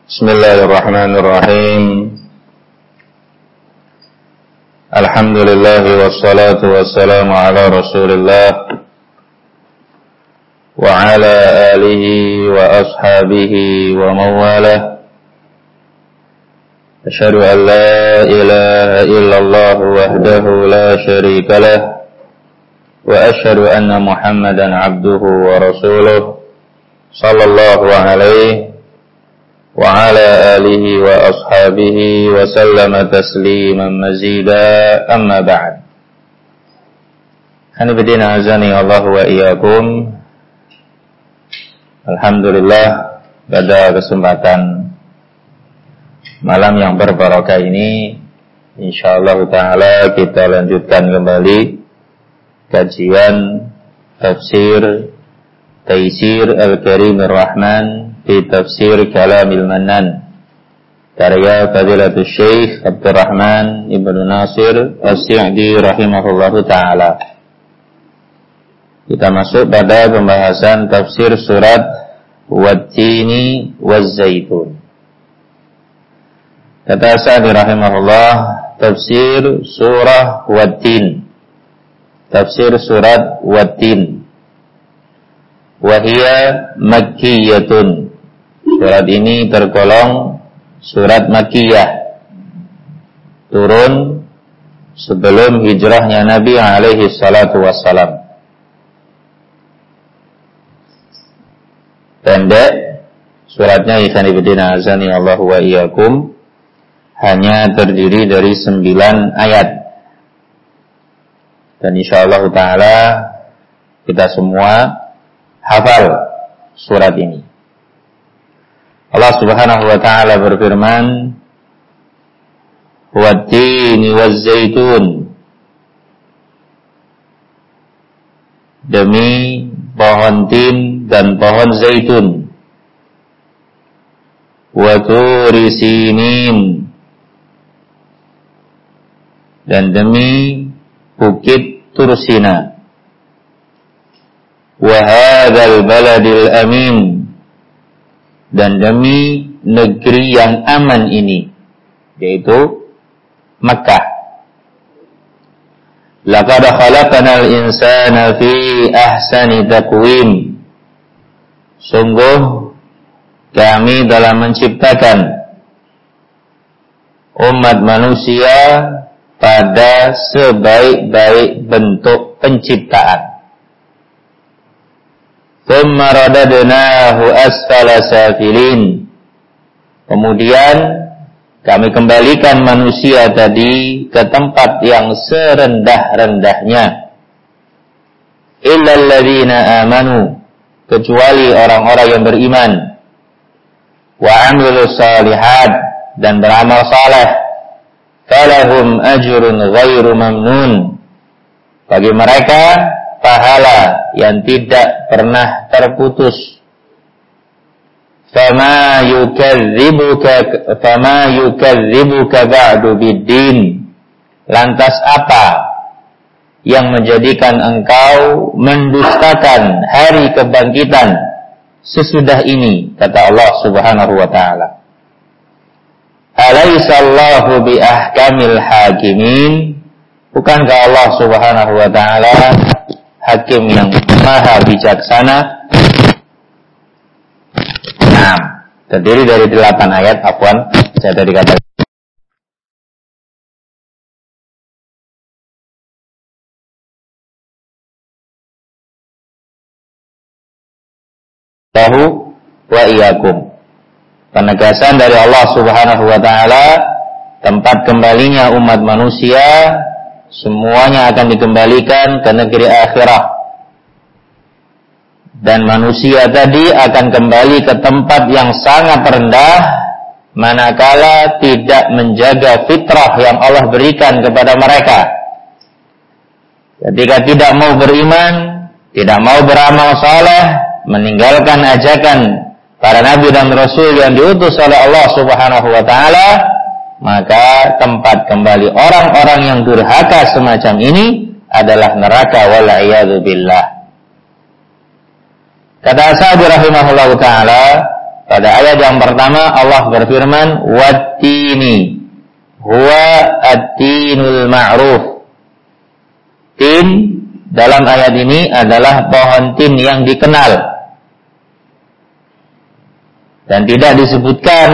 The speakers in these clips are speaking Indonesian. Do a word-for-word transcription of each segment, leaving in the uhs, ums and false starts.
Bismillahirrahmanirrahim. Alhamdulillah wassalatu wassalamu ala Rasulillah wa ala alihi wa ashabihi wa mawalah. Asyhadu an la ilaha illallah wahdahu la syarika lah wa asyhadu anna Muhammadan abduhu wa rasuluh sallallahu alaihi wa ala alihi wa ashabihi wa sallama tasliman mazida, amma ba'd. Hanifidina azani Allah wa iyyakum. Alhamdulillah, pada kesempatan malam yang berbarakah ini insyaallah ta'ala kita lanjutkan kembali kajian tafsir Taisir Al-Karimir Rahman fi Tafsir Kalamil Mannan, karya Fadilatul Syekh Abdurrahman Ibnu Nasir As-Sa'di rahimahullahu ta'ala. Kita masuk pada pembahasan tafsir surat Wat-Tini Waz-Zaitun. Kata Sa'di rahimahullah, tafsir surah Wat-Tin, tafsir surat Wat-Tin, wahia makkiyatun. Surat ini tergolong surat Makkiyah, turun sebelum hijrahnya Nabi alaihi salatu wassalam. Pendek suratnya, ikhwan fillah azani Allah wa iyyakum, hanya terdiri dari sembilan ayat. Dan insyaallah ta'ala kita semua hafal surat ini. Allah Subhanahu wa ta'ala berfirman, Wat-Tini Waz-Zaitun, demi pohon tin dan pohon zaitun. Wa Turi Sinin, dan demi bukit Tursina. Wa hadzal baladil amin, dan demi negeri yang aman ini, yaitu Makkah. Laqad khalaqnal insana fi ahsani taqwim, sungguh kami dalam menciptakan umat manusia pada sebaik-baik bentuk penciptaan. Tsumma radadnahu asfala safilin, kemudian kami kembalikan manusia tadi ke tempat yang serendah-rendahnya. Illal ladzina amanu, kecuali orang-orang yang beriman. Wa amilus shalihat, dan beramal saleh. Falahum ajrun ghairu mamnun, bagi mereka pahala yang tidak pernah terputus. Fama yukadzibuka fama yukadzibuka ba'du biddin, lantas apa yang menjadikan engkau mendustakan hari kebangkitan sesudah ini, kata Allah Subhanahu wa ta'ala. Alaisallahu bi ahkamil hakimin, bukankah Allah Subhanahu wa ta'ala hakim yang maha bijaksana? Nah, terdiri dari delapan ayat. Afwan, saya tadi katakan Allahu wa iyyakum, penegasan dari Allah Subhanahu wa ta'ala, tempat kembalinya umat manusia semuanya akan dikembalikan ke negeri akhirah. Dan manusia tadi akan kembali ke tempat yang sangat rendah manakala tidak menjaga fitrah yang Allah berikan kepada mereka. Ketika tidak mau beriman, tidak mau beramal saleh, meninggalkan ajakan para nabi dan rasul yang diutus oleh Allah Subhanahu wa ta'ala, maka tempat kembali orang-orang yang durhaka semacam ini adalah neraka, wal-'iyadzu billah. Kata Sa'di rahimahullahu ta'ala, Pada ayat yang pertama Allah berfirman, "Wat-tini huwa at-tinul ma'ruf." Tin dalam ayat ini adalah pohon tin yang dikenal. Dan tidak disebutkan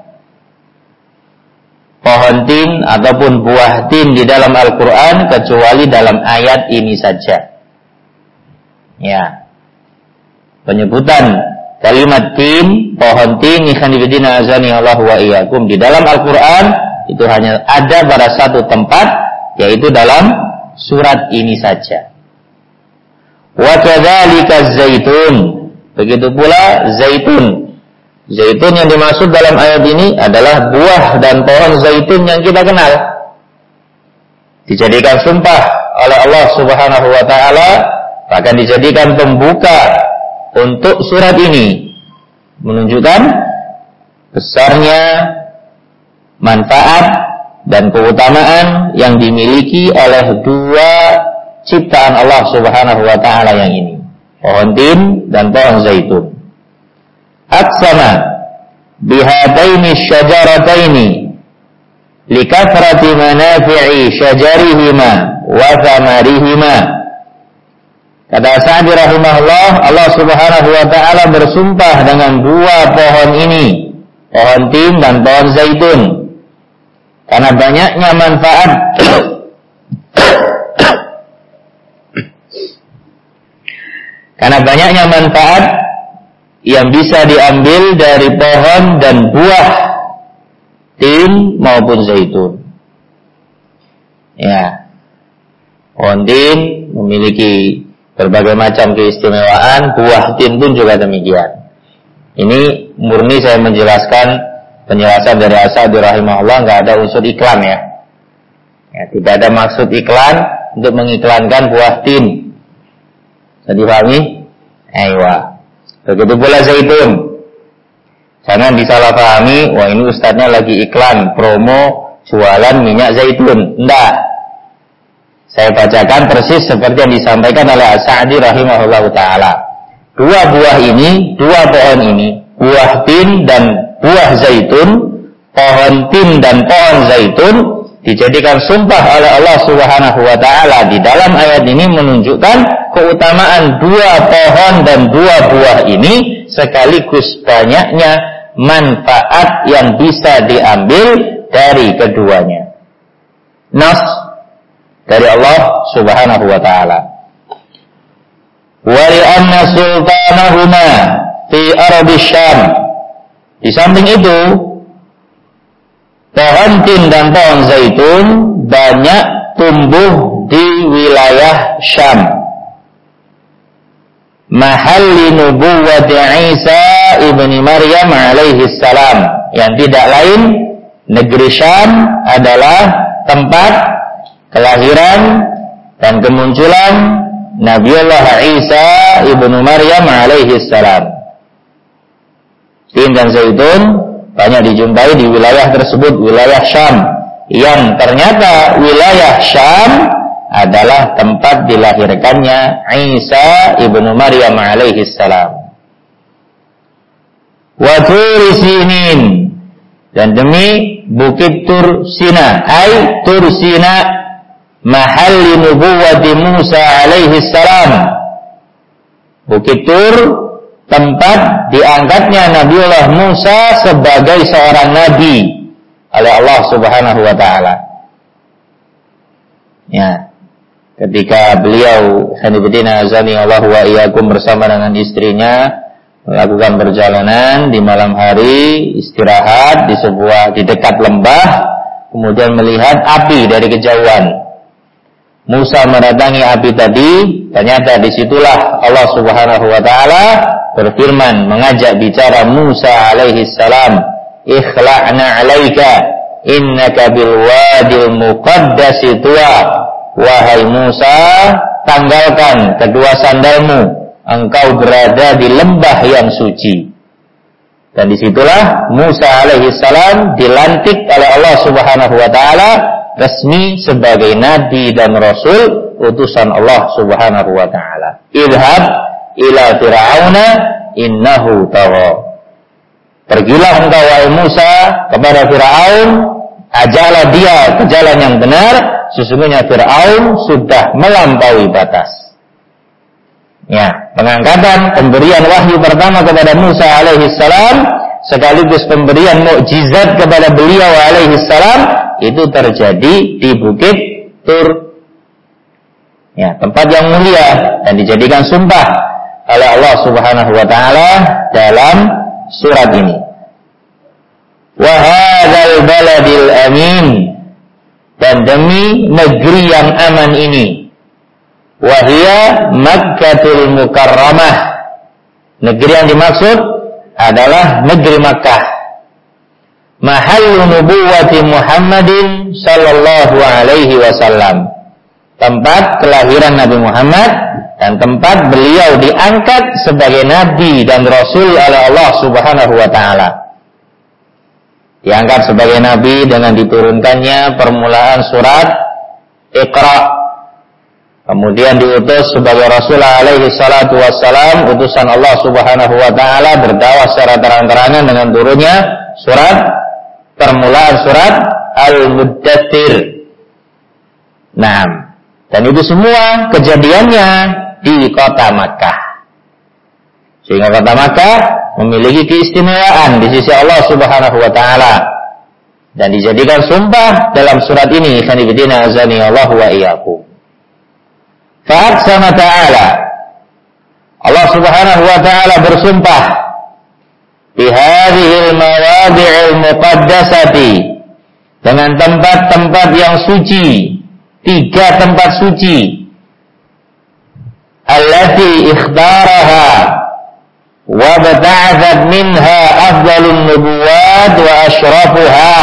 pohon tin ataupun buah tin di dalam Al-Quran kecuali dalam ayat ini saja. Ya, penyebutan kalimat tin, pohon tin, ikhwan fillah azani Allah wa iyyakum di dalam Al-Quran itu hanya ada pada satu tempat, yaitu dalam surat ini saja. Wa kadzalika zaitun, begitu pula zaitun. Zaitun yang dimaksud dalam ayat ini adalah buah dan pohon zaitun yang kita kenal. Dijadikan sumpah oleh Allah Subhanahu wa taala, bahkan dijadikan pembuka untuk surat ini, menunjukkan besarnya manfaat dan keutamaan yang dimiliki oleh dua ciptaan Allah Subhanahu wa taala yang ini, pohon tin dan pohon zaitun. Aqsama bihataini syajarataini likathrati manafi'i syajarihima wa thamarihima. Kata Sa'di rahimahullah, Allah Subhanahu wa taala bersumpah dengan dua pohon ini, pohon tin dan pohon zaitun, karena banyaknya manfaat karena banyaknya manfaat yang bisa diambil dari pohon dan buah tin maupun zaitun. Ya, pohon tin memiliki berbagai macam keistimewaan, buah tin pun juga demikian. Ini murni saya menjelaskan penjelasan dari As-Sa'di rahimahullah, nggak ada unsur iklan ya. Ya, tidak ada maksud iklan untuk mengiklankan buah tin. Bisa dipahami? Aywa. Begitu pula zaitun. Jangan disalahpahami, wah ini ustadznya lagi iklan, promo, jualan minyak zaitun. Enggak. Saya bacakan persis seperti yang disampaikan oleh As-Sa'di rahimahullah ta'ala. Dua buah ini, dua pohon ini, buah tin dan buah zaitun, pohon tin dan pohon zaitun, dijadikan sumpah oleh Allah Subhanahu wa ta'ala di dalam ayat ini, menunjukkan keutamaan dua pohon dan dua buah ini, sekaligus banyaknya manfaat yang bisa diambil dari keduanya. Nas dari Allah Subhanahu wa ta'ala. Wa li'anna sultanahuma fi ardi Syam. Di samping itu, pohon tin dan pohon zaitun banyak tumbuh di wilayah Syam. Mahalli nubuwwati Isa ibni Maryam alaihi salam, yang tidak lain negeri Syam adalah tempat kelahiran dan kemunculan Nabiullah Isa ibnu Maryam alaihi salam. Tin dan zaitun banyak dijumpai di wilayah tersebut, wilayah Syam, yang ternyata wilayah Syam adalah tempat dilahirkannya Isa ibnu Maryam alaihi salam. Wa Tur Sinin, dan demi bukit Tur Sina, ai Tur Sina mahalli nubuwwati Musa alaihi salam. Bukit Tur tempat diangkatnya Nabiullah Musa sebagai seorang nabi oleh Allah Subhanahu wa taala. Ya, ketika beliau Hanifidina Azani Allah wa iyyakum bersama dengan istrinya melakukan perjalanan di malam hari, istirahat di sebuah di dekat lembah, kemudian melihat api dari kejauhan. Musa mendatangi api tadi, ternyata disitulah Allah Subhanahu wa taala berfirman, mengajak bicara Musa alaihi salam, ikhla'na 'alaika innaka bil wadil muqaddasi tuwa. Wahai Musa, tanggalkan kedua sandalmu, engkau berada di lembah yang suci. Dan disitulah Musa alaihi salam dilantik oleh Allah Subhanahu wa taala resmi sebagai nabi dan rasul utusan Allah Subhanahu wa taala. Idhab ila fir'auna innahu tagha. Pergilah engkau wahai Musa kepada Fir'aun, ajaklah dia ke jalan yang benar, sesungguhnya Fir'aun sudah melampaui batas. Ya, pengangkatan pemberian wahyu pertama kepada Musa alaihi salam sekaligus pemberian mukjizat kepada beliau alaihi salam itu terjadi di Bukit Tur. Ya, tempat yang mulia dan dijadikan sumpah oleh Allah Subhanahu wa taala dalam surat ini. Wa hadzal baladil amin, dan demi negeri yang aman ini. Wahia Makkatul Mukarramah, negeri yang dimaksud adalah negeri Makkah. Mahallu nubuwwati Muhammadin sallallahu alaihi wasallam, tempat kelahiran Nabi Muhammad dan tempat beliau diangkat sebagai nabi dan rasul oleh Allah Subhanahu wa taala. Diangkat sebagai nabi dengan diturunkannya permulaan surat Iqra. Kemudian diutus sebagai Rasul alaihi salatu wassalam, utusan Allah Subhanahu wa taala, berdakwah secara terang-terangan dengan turunnya surat permulaan surat Al-Muddatsir. Nah, dan itu semua kejadiannya di kota Makkah. Sehingga kota Makkah memiliki keistimewaan di sisi Allah Subhanahu wa taala dan dijadikan sumpah dalam surat ini. Khanibidina azani Allah wa iyyakum. Fa'aqsama ta'ala, Allah Subhanahu wa ta'ala bersumpah bi hadhil mawadi'il muqaddasati, dengan tempat-tempat yang suci, tiga tempat suci, allati ikhtaraha wa bata'athat minha afdalun nubuwat wa ashrafuha,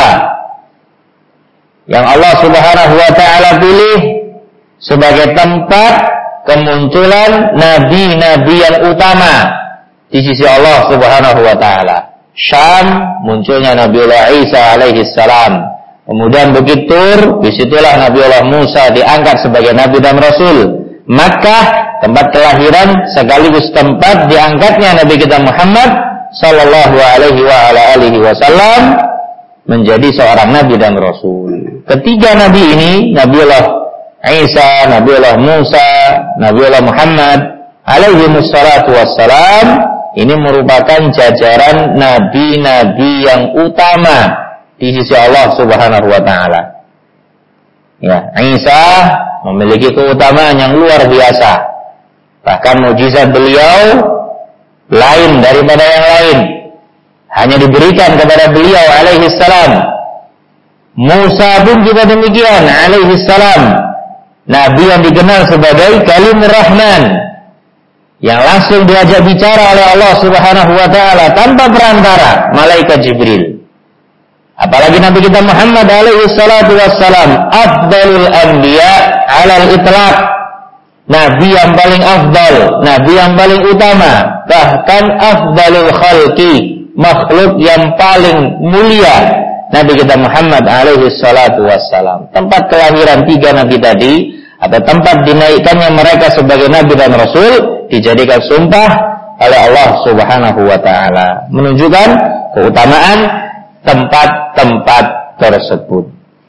yang Allah Subhanahu wa ta'ala pilih sebagai tempat kemunculan nabi-nabi yang utama di sisi Allah Subhanahu wa taala. Syam, munculnya Nabiullah Isa alaihi salam. Kemudian Bukit Tur, disitulah Nabiullah Musa diangkat sebagai nabi dan rasul. Makkah, tempat kelahiran sekaligus tempat diangkatnya Nabi kita Muhammad sallallahu alaihi wa ala alihi wasallam menjadi seorang nabi dan rasul. Ketiga nabi ini, Nabiullah Isa, Nabiullah Musa, Nabiullah Muhammad alaihi wassalatu wassalam, ini merupakan jajaran nabi-nabi yang utama di sisi Allah Subhanahu wa taala. Ya, Isa memiliki keutamaan yang luar biasa. Bahkan mukjizat beliau lain daripada yang lain. Hanya diberikan kepada beliau alaihi salam. Musa pun juga demikian alaihi salam. Nabi yang dikenal sebagai Kalimur Rahman, yang langsung diajak bicara oleh Allah Subhanahu wa taala tanpa perantara malaikat Jibril. Apalagi Nabi kita Muhammad alaihi salatu wassalam, afdalul anbiya alal itlaq, nabi yang paling afdal, nabi yang paling utama, bahkan afdalul khalqi, makhluk yang paling mulia, Nabi kita Muhammad alaihi salatu wassalam. Tempat kelahiran tiga nabi tadi, atau tempat dinaikkannya mereka sebagai nabi dan rasul, dijadikan sumpah oleh Allah Subhanahu wa taala, menunjukkan keutamaan tempat-tempat tersebut.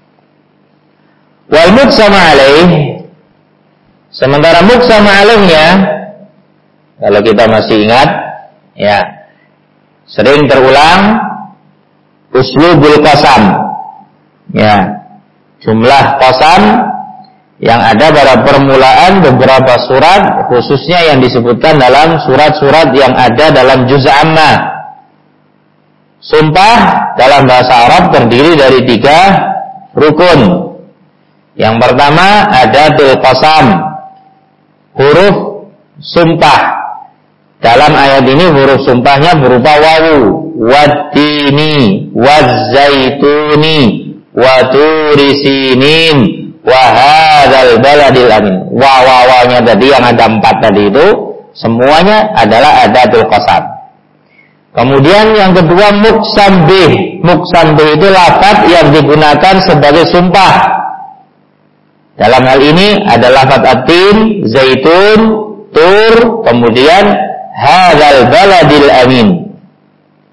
Wal muqsama alaih, sementara muqsama alaihnya, kalau kita masih ingat, ya, sering terulang uslubul qasam, ya, jumlah qasam yang ada pada permulaan beberapa surat, khususnya yang disebutkan dalam surat-surat yang ada dalam juz amma. Sumpah dalam bahasa Arab terdiri dari tiga rukun. Yang pertama adatul qasam, huruf sumpah. Dalam ayat ini huruf sumpahnya berupa wawu, wattini, wazzaituni, waturisinin, wahadzal baladil amin. Wawawanya tadi yang ada empat tadi itu semuanya adalah adatul qasam. Kemudian yang kedua muqsam bih. Muqsam bih itu lafaz yang digunakan sebagai sumpah. Dalam hal ini ada lafaz atin, zaitun, tur, kemudian hadzal baladil amin.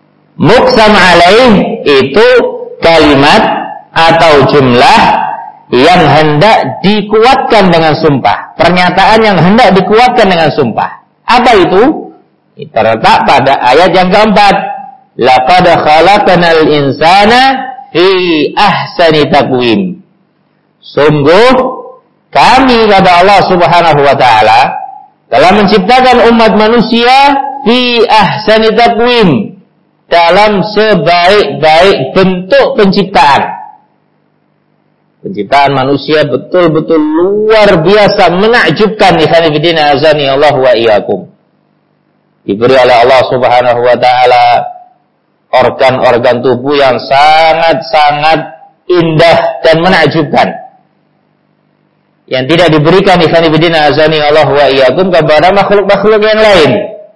Muqsam alaih itu kalimat atau jumlah yang hendak dikuatkan dengan sumpah. Pernyataan yang hendak dikuatkan dengan sumpah. Apa itu? Terletak pada ayat yang keempat. Laqad khalaqnal insana fi ahsani taqwim. Sungguh kami kata Allah Subhanahu wa taala telah menciptakan umat manusia fi ahsani taqwim, dalam sebaik-baik bentuk penciptaan. Penciptaan manusia betul-betul luar biasa, menakjubkan. Ikhwan fillah azani Allah wa iyyakum. Diberi oleh Allah Subhanahu wa taala organ-organ tubuh yang sangat-sangat indah dan menakjubkan, yang tidak diberikan ikhwan fillah azani Allah wa iyyakum kepada makhluk-makhluk yang lain.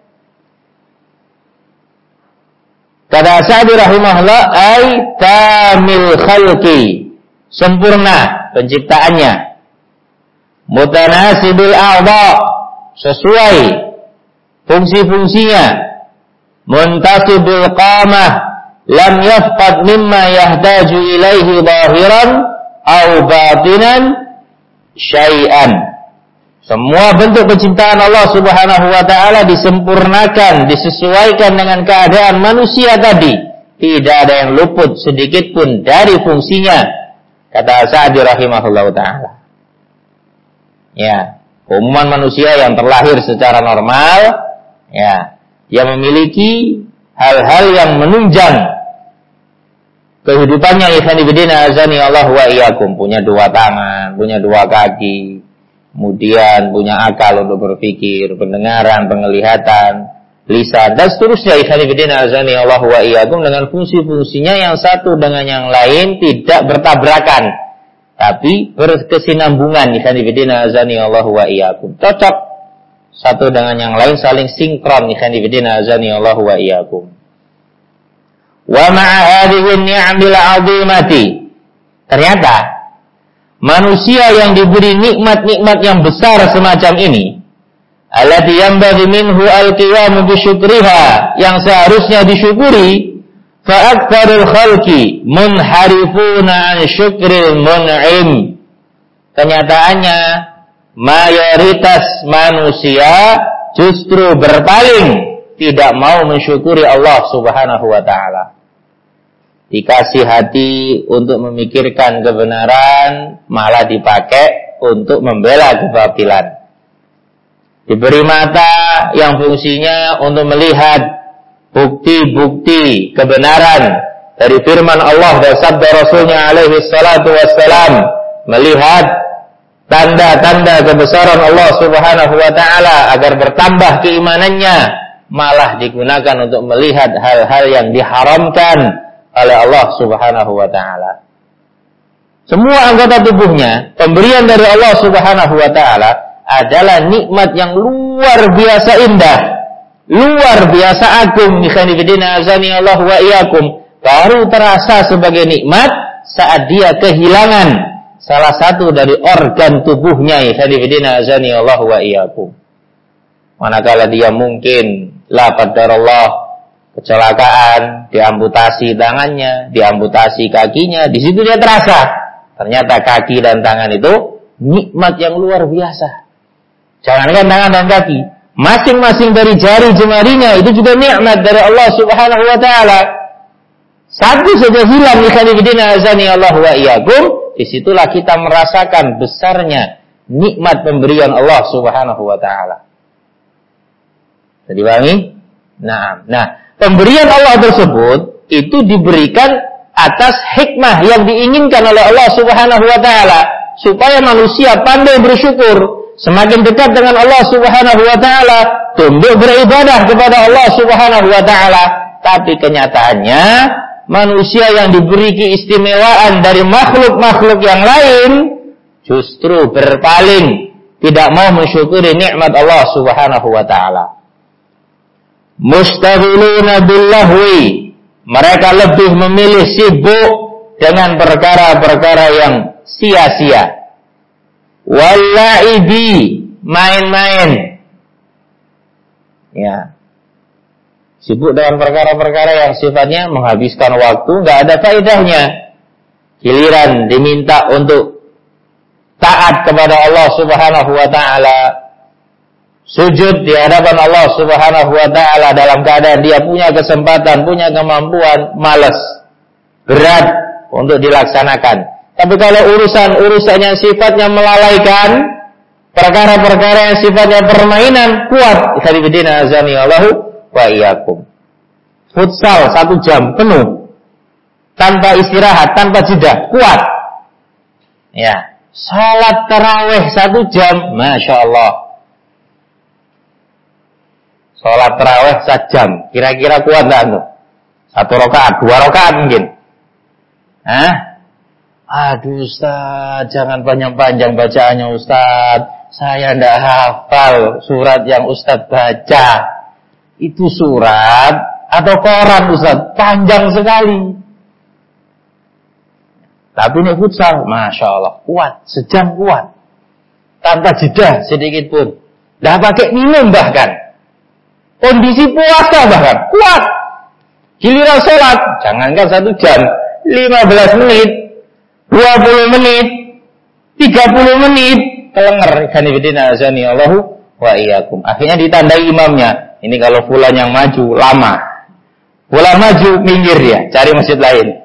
Kata Sa'di rahimahullah, ay kamil khalqi, sempurna penciptaannya, mutanasibil a'dha, sesuai fungsi-fungsinya, muntasibul qamah, lam yafqad mimma yahtaju ilaihi zahiran au batinan syai'an. Semua bentuk penciptaan Allah Subhanahu wa taala disempurnakan, disesuaikan dengan keadaan manusia tadi. Tidak ada yang luput sedikit pun dari fungsinya. Kata Sa'di rahimahullah taala. Ya, umuman manusia yang terlahir secara normal, ya, yang memiliki hal-hal yang menunjang kehidupannya, ikhwan fillah azani Allah wa iyyakum, punya dua tangan, punya dua kaki, kemudian punya akal untuk berpikir, pendengaran, penglihatan, lisan, dan seterusnya. Ikhwan fillah azani Allah wa iyyakum, dengan fungsi-fungsinya yang satu dengan yang lain tidak bertabrakan, tapi berkesinambungan. Ikhwan fillah azani Allah wa iyyakum, cocok satu dengan yang lain, saling sinkron. Ikhwan fillah azani Allah wa iyyakum. Wa ma'a hadhihi an-ni'amil 'azimati, ternyata manusia yang diberi nikmat-nikmat yang besar semacam ini, allati yanbaghi minhu al-qiyamu bi syukriha, yang seharusnya disyukuri, fa aktsarul khalqi munharifuna an syukril mun'im. Kenyataannya mayoritas manusia justru berpaling, tidak mau mensyukuri Allah Subhanahu wa taala. Dikasih hati untuk memikirkan kebenaran, malah dipakai untuk membela kebatilan. Diberi mata yang fungsinya untuk melihat bukti-bukti kebenaran dari firman Allah dan sabda Rasulnya alaihi salatu wassalam, melihat tanda-tanda kebesaran Allah Subhanahu wa taala agar bertambah keimanannya, malah digunakan untuk melihat hal-hal yang diharamkan oleh Allah Subhanahu wa taala. Semua anggota tubuhnya pemberian dari Allah Subhanahu wa taala adalah nikmat yang luar biasa indah, luar biasa agung. Ikhwan fillah azani Allah wa iyyakum, baru terasa sebagai nikmat saat dia kehilangan salah satu dari organ tubuhnya. Ikhwan fillah azani Allah wa iyyakum. Manakala dia mungkin la qadarallah kecelakaan, diamputasi tangannya, diamputasi kakinya, di situ dia terasa ternyata kaki dan tangan itu nikmat yang luar biasa. Jangankan tangan dan kaki, masing-masing dari jari jemarinya itu juga nikmat dari Allah Subhanahu wa taala. Satu saja hilang, ikhwan fillah azani Allah wa iyyakum, disitulah kita merasakan besarnya nikmat pemberian Allah Subhanahu wa taala. Jadi wangi? Nah, nah pemberian Allah tersebut itu diberikan atas hikmah yang diinginkan oleh Allah Subhanahu wa taala, supaya manusia pandai bersyukur, semakin dekat dengan Allah Subhanahu wa taala, tunduk beribadah kepada Allah Subhanahu wa taala. Tapi kenyataannya manusia yang diberi keistimewaan dari makhluk-makhluk yang lain justru berpaling, tidak mau mensyukuri nikmat Allah Subhanahu wa taala. Mustaghiluna billahwi, mereka lebih memilih sibuk dengan perkara-perkara yang sia-sia. Wallaibi, main-main. Ya. Sibuk dengan perkara-perkara yang sifatnya menghabiskan waktu, nggak ada faedahnya. Giliran diminta untuk taat kepada Allah Subhanahu wa taala, sujud di hadapan Allah Subhanahu wa taala dalam keadaan dia punya kesempatan, punya kemampuan, malas, berat untuk dilaksanakan. Tapi kalau urusan-urusan yang sifatnya melalaikan, perkara-perkara yang sifatnya permainan, kuat. Ikhwanifidina azani Allahu wa iyyakum. Futsal satu jam penuh, tanpa istirahat, tanpa jeda, kuat. Ya. Salat tarawih satu jam, masya Allah. Salat tarawih satu jam, kira-kira kuat tak tuh? Satu rakaat, dua rakaat mungkin. Hah? Aduh Ustaz, jangan panjang-panjang bacaannya Ustaz. Saya tidak hafal surat yang Ustaz baca. Itu surat atau koran Ustaz, panjang sekali. Tapi ini futsal, masya Allah, kuat, sejam kuat, tanpa jeda sedikit pun. Dah pakai minum bahkan, kondisi puasa bahkan kuat. Giliran sholat, jangankan satu jam, lima belas menit, dua puluh menit, tiga puluh menit, kelenger. Ikhwanifidina azani Allahu wa iyyakum. Akhirnya ditandai imamnya. Ini kalau fulan yang maju lama, fulan maju minggir dia, cari masjid lain.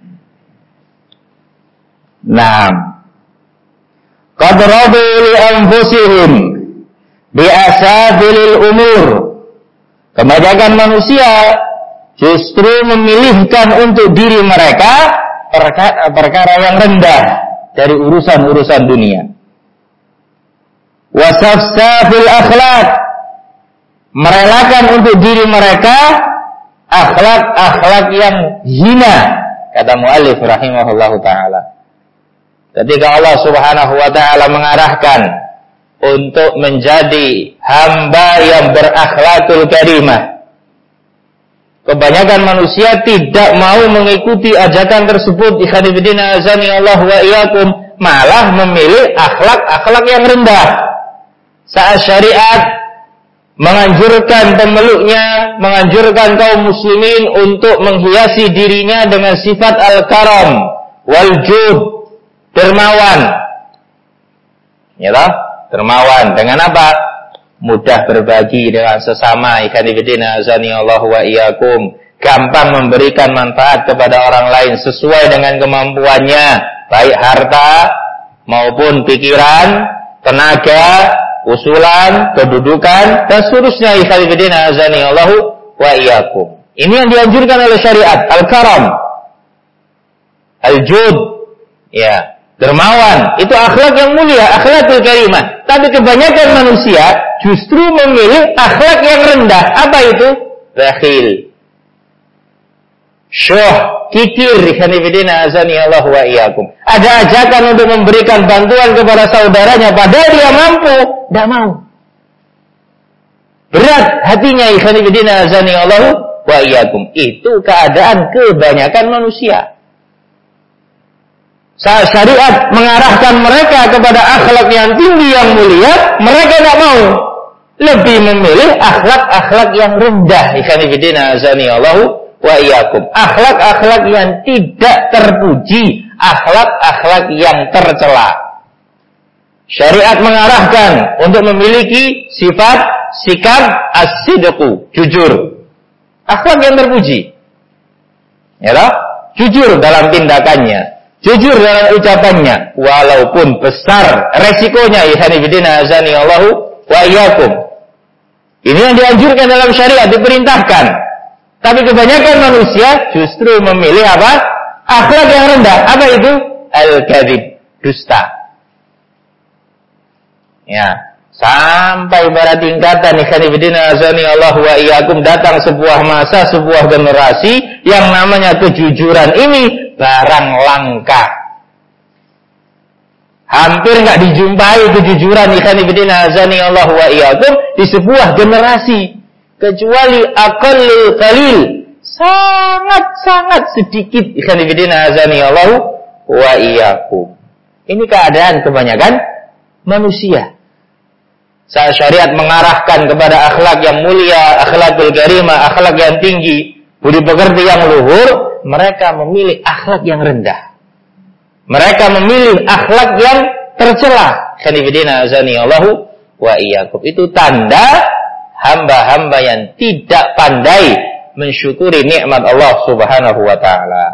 Naam. Qad radu li anfusihim bi asafilil umur. Kebanyakan manusia justru memilihkan untuk diri mereka perkara yang rendah dari urusan-urusan dunia. Wa safsafil akhlaq. Merelakan untuk diri mereka akhlak-akhlak yang hina, kata muallif rahimahullahu taala. Ketika Allah Subhanahu wa taala mengarahkan untuk menjadi hamba yang berakhlakul karimah, kebanyakan manusia tidak mau mengikuti ajakan tersebut. Ikhwanifidina azani Allah wa iyyakum, malah memilih akhlak-akhlak yang rendah. Saat syariat menganjurkan pemeluknya, menganjurkan kaum muslimin untuk menghiasi dirinya dengan sifat al-karam wal jud, dermawan. Ya toh? Dermawan dengan apa? Mudah berbagi dengan sesama. Ikhwanifidina azani Allah wa iyyakum. Gampang memberikan manfaat kepada orang lain sesuai dengan kemampuannya, baik harta maupun pikiran, tenaga, usulan, kedudukan, dan seterusnya. Ikhwanifidina azani Allah wa iyyakum. Ini yang dianjurkan oleh syariat, al-karam, al-jud, ya. Dermawan, itu akhlak yang mulia, akhlakul karimah. Tapi kebanyakan manusia justru memilih akhlak yang rendah. Apa itu? Bakhil, syuh, kikir. Ikhwanifidina azani Allah wa iyyakum. Ada ajakan untuk memberikan bantuan kepada saudaranya, padahal dia mampu, tidak mau. Berat hatinya. Ikhwanifidina azani Allah wa iyyakum. Itu keadaan kebanyakan manusia. Saat syariat mengarahkan mereka kepada akhlak yang tinggi, yang mulia, mereka tidak mau. Lebih memilih akhlak-akhlak yang rendah. Ikhwanifidina azani Allahu wa iyyakum. Akhlak-akhlak yang tidak terpuji, akhlak-akhlak yang tercela. Syariat mengarahkan untuk memiliki sifat, sikap as-sidqu, jujur. Akhlak yang terpuji. Ya toh? Jujur dalam tindakannya, jujur dalam ucapannya, walaupun besar resikonya. Ikhwanifidina azani Allahu wa iyyakum. Ini yang dianjurkan dalam syariat, diperintahkan. Tapi kebanyakan manusia justru memilih apa? Akhlak yang rendah. Apa itu? Al-kadzib, dusta. Ya, sampai pada tingkatan ikhwanifidina azani Allahu wa iyyakum, datang sebuah masa, sebuah generasi yang namanya kejujuran ini barang langka. Hampir enggak dijumpai kejujuran ikhwanifidina azani Allah wa iyyakum di sebuah generasi, kecuali aqallul qalil, sangat-sangat sedikit. Ikhwanifidina azani Allah wa iyyakum. Ini keadaan kebanyakan manusia. Saat syariat mengarahkan kepada akhlak yang mulia, akhlakul karimah, akhlak yang tinggi, budi pekerti yang luhur, mereka memilih akhlak yang rendah. Mereka memilih akhlak yang tercela. Khanifidina azani Allahu wa iyyakum. Itu tanda hamba-hamba yang tidak pandai mensyukuri nikmat Allah Subhanahu wa taala.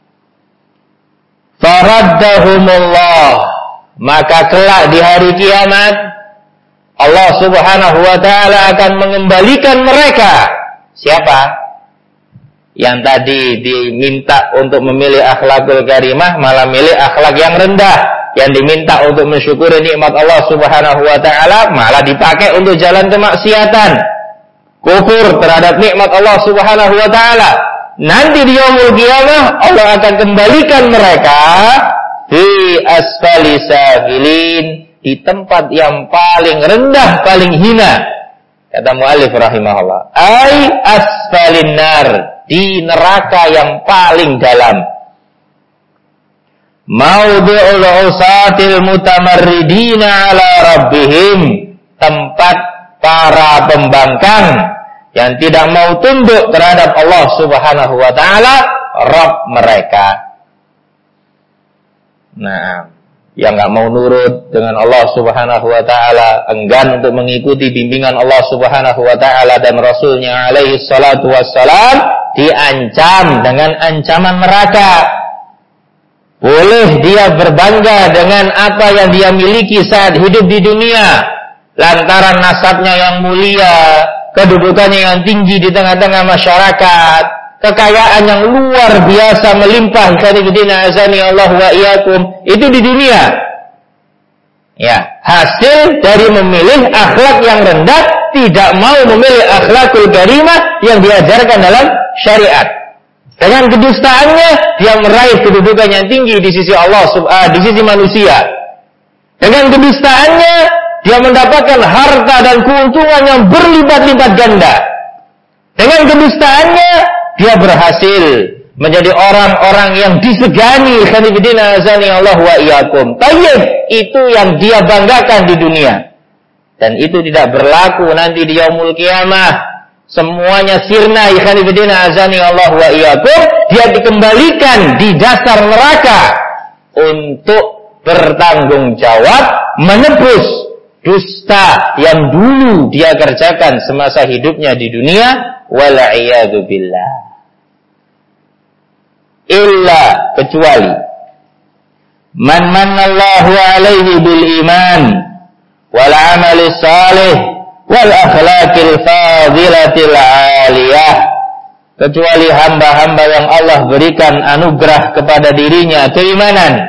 Faraddahumullah, maka kelak di hari kiamat Allah Subhanahu wa taala akan mengembalikan mereka. Siapa? Yang tadi diminta untuk memilih akhlakul karimah malah milih akhlak yang rendah. Yang diminta untuk mensyukuri nikmat Allah Subhanahu wa taala malah dipakai untuk jalan kemaksiatan. Kufur terhadap nikmat Allah Subhanahu wa taala. Nanti di yaumul qiyamah Allah akan kembalikan mereka fi asfali safilin, di tempat yang paling rendah, paling hina. Kata muallif rahimahullah, ai asfalin nar, di neraka yang paling dalam. Maudi'ul usatil mutamarridina ala rabbihim, tempat para pembangkang yang tidak mau tunduk terhadap Allah Subhanahu wa taala, Rabb mereka. Nah, yang enggak mau nurut dengan Allah Subhanahu wa taala, enggan untuk mengikuti bimbingan Allah Subhanahu wa taala dan Rasulnya alaihi salatu wassalam, diancam dengan ancaman neraka. Boleh dia berbangga dengan apa yang dia miliki saat hidup di dunia, lantaran nasabnya yang mulia, kedudukannya yang tinggi di tengah-tengah masyarakat, kekayaan yang luar biasa melimpah, kadibidina azani Allah wa iyyakum, itu di dunia. Ya, hasil dari memilih akhlak yang rendah, tidak mau memilih akhlakul karimah yang diajarkan dalam syariat. Dengan kedustaannya dia meraih kedudukan yang tinggi di sisi Allah, di sisi manusia. Dengan kedustaannya dia mendapatkan harta dan keuntungan yang berlipat-lipat ganda. Dengan kedustaannya dia berhasil menjadi orang-orang yang disegani. Khanifidina azani Allah wa iyyakum. Tayyib, itu yang dia banggakan di dunia. Dan itu tidak berlaku nanti di yaumul qiyamah. Semuanya sirna. Khanifidina azani Allah wa iyyakum. Dia dikembalikan di dasar neraka untuk bertanggung jawab menebus dusta yang dulu dia kerjakan semasa hidupnya di dunia. Wal'iyadu billah. Illa, kecuali man manallahu alaihi bil iman wal amali salih wal akhlaqil fadilatil aliyah, kecuali hamba-hamba yang Allah berikan anugerah kepada dirinya keimanan.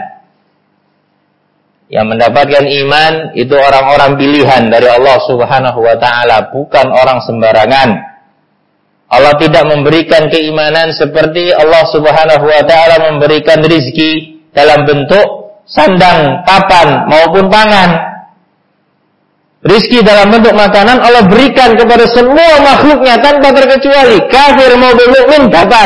Yang mendapatkan iman itu orang-orang pilihan dari Allah Subhanahu wa taala, bukan orang sembarangan. Allah tidak memberikan keimanan seperti Allah Subhanahu wa taala memberikan rizki dalam bentuk sandang, papan maupun pangan. Rizki dalam bentuk makanan Allah berikan kepada semua makhluknya tanpa terkecuali, kafir maupun mukmin dapat.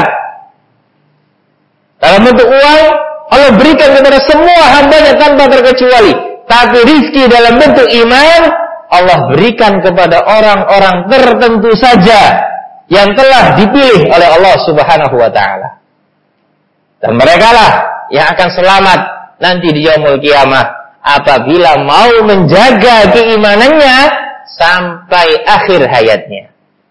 Dalam bentuk uang Allah berikan kepada semua hambanya tanpa terkecuali. Tapi rizki dalam bentuk iman Allah berikan kepada orang-orang tertentu saja yang telah dipilih oleh Allah Subhanahu wa taala. Dan merekalah yang akan selamat nanti di yaumul qiyamah apabila mau menjaga keimanannya sampai akhir hayatnya.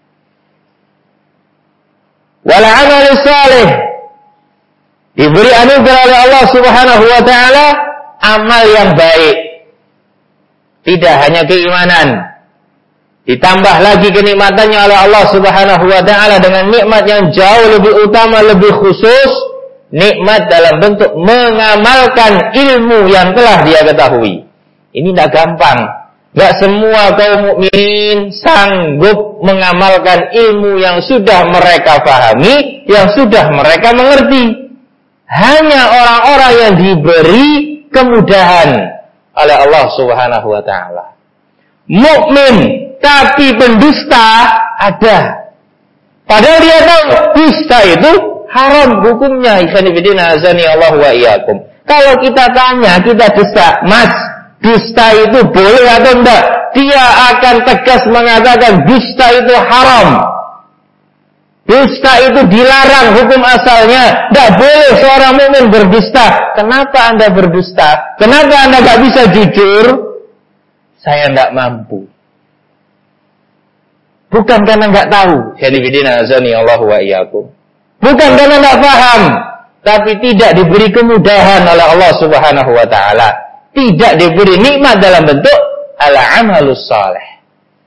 Wal amal salih, diberi anugerah oleh Allah Subhanahu wa taala amal yang baik. Tidak hanya keimanan, ditambah lagi kenikmatannya oleh Allah Subhanahu wa taala dengan nikmat yang jauh lebih utama, lebih khusus, nikmat dalam bentuk mengamalkan ilmu yang telah dia ketahui. Ini tidak gampang. Tidak semua kaum mukminin sanggup mengamalkan ilmu yang sudah mereka pahami, yang sudah mereka mengerti. Hanya orang-orang yang diberi kemudahan oleh Allah Subhanahu wa taala. Mukmin tapi pendusta ada. Padahal dia tahu dusta itu haram hukumnya. Ikhwanifidina azani Allah wa iyyakum. Kalau kita tanya, kita desak, Mas, dusta itu boleh atau enggak? dia akan tegas mengatakan dusta itu haram. Dusta itu dilarang hukum asalnya. Tidak boleh seorang mukmin berdusta. Kenapa Anda berdusta? Kenapa Anda tidak bisa jujur? Saya tidak mampu. Bukan karena tidak tahu. Bukan karena tidak paham. Tapi tidak diberi kemudahan oleh Allah Subhanahu wa ta'ala. Tidak diberi nikmat dalam bentuk al-amalus saleh.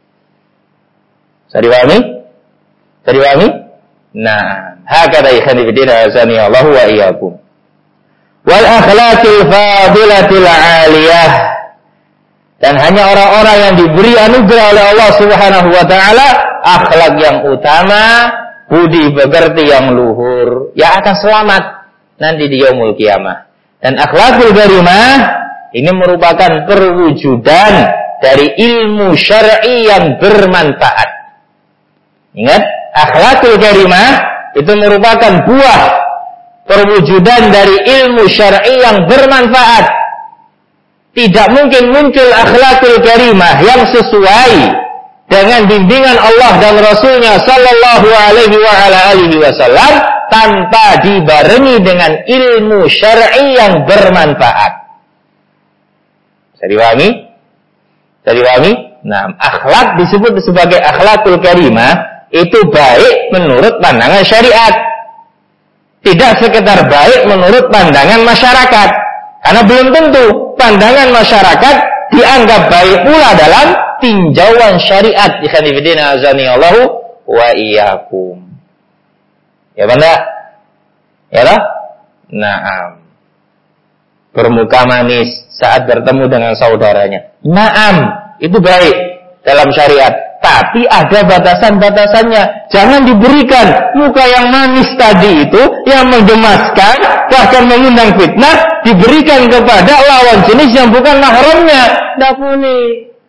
Bisa dipahami? Bisa dipahami? Nah, hakada ikhwani fillah azani Allah wa iyyakum. Wal akhlaqil fadilatil aliyah. Dan hanya orang-orang yang diberi anugerah oleh Allah Subhanahu wa taala akhlak yang utama, budi pekerti yang luhur, yang akan selamat nanti di yaumul qiyamah. Dan akhlakul karimah ini merupakan perwujudan dari ilmu syar'i yang bermanfaat. Ingat, akhlakul karimah itu merupakan buah perwujudan dari ilmu syar'i yang bermanfaat. Tidak mungkin muncul akhlakul karimah yang sesuai dengan bimbingan Allah dan Rasulnya sallallahu alaihi wa ala alihi wasallam tanpa dibarengi dengan ilmu syar'i yang bermanfaat. Bisa dipahami? Bisa dipahami? Nah, akhlak disebut sebagai akhlakul karimah itu baik menurut pandangan syariat. Tidak sekedar baik menurut pandangan masyarakat. Karena belum tentu pandangan masyarakat dianggap baik pula dalam tinjauan syariat. Ikhwanifidina azanillahu wa iyyakum. Ya benda? Ya lah? Naam. Bermuka manis saat bertemu dengan saudaranya. Naam, itu baik dalam syariat. Tapi ada batasan-batasannya. Jangan diberikan muka yang manis tadi itu, yang menggemaskan, bahkan mengundang fitnah, diberikan kepada lawan jenis yang bukan mahramnya. Tidak boleh.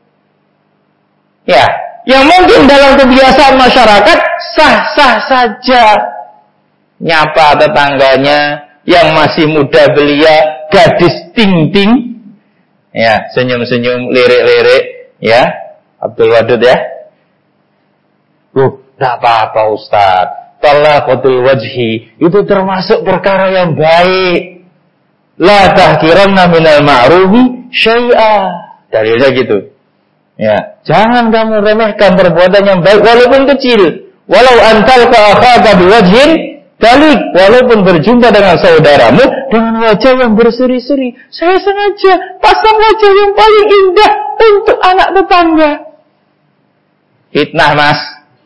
Ya, yang mungkin dalam kebiasaan masyarakat sah-sah saja. Nyapa tetangganya yang masih muda belia, gadis ting-ting, ya, senyum-senyum, lirik-lirik, ya, Abdul Wadud ya. Uh, tidak apa-apa Ustaz. Talaqatul wajhi itu termasuk perkara yang baik. La tahkiranna minal ma'rufi syai'a. Dalilnya gitu. Ya, jangan kamu remehkan perbuatan yang baik walaupun kecil. Walau antal ka'akhaka biwajhin dalik, walaupun berjumpa dengan saudaramu dengan wajah yang berseri-seri. Saya sengaja pasang wajah yang paling indah untuk anak tetangga. Fitnah, Mas.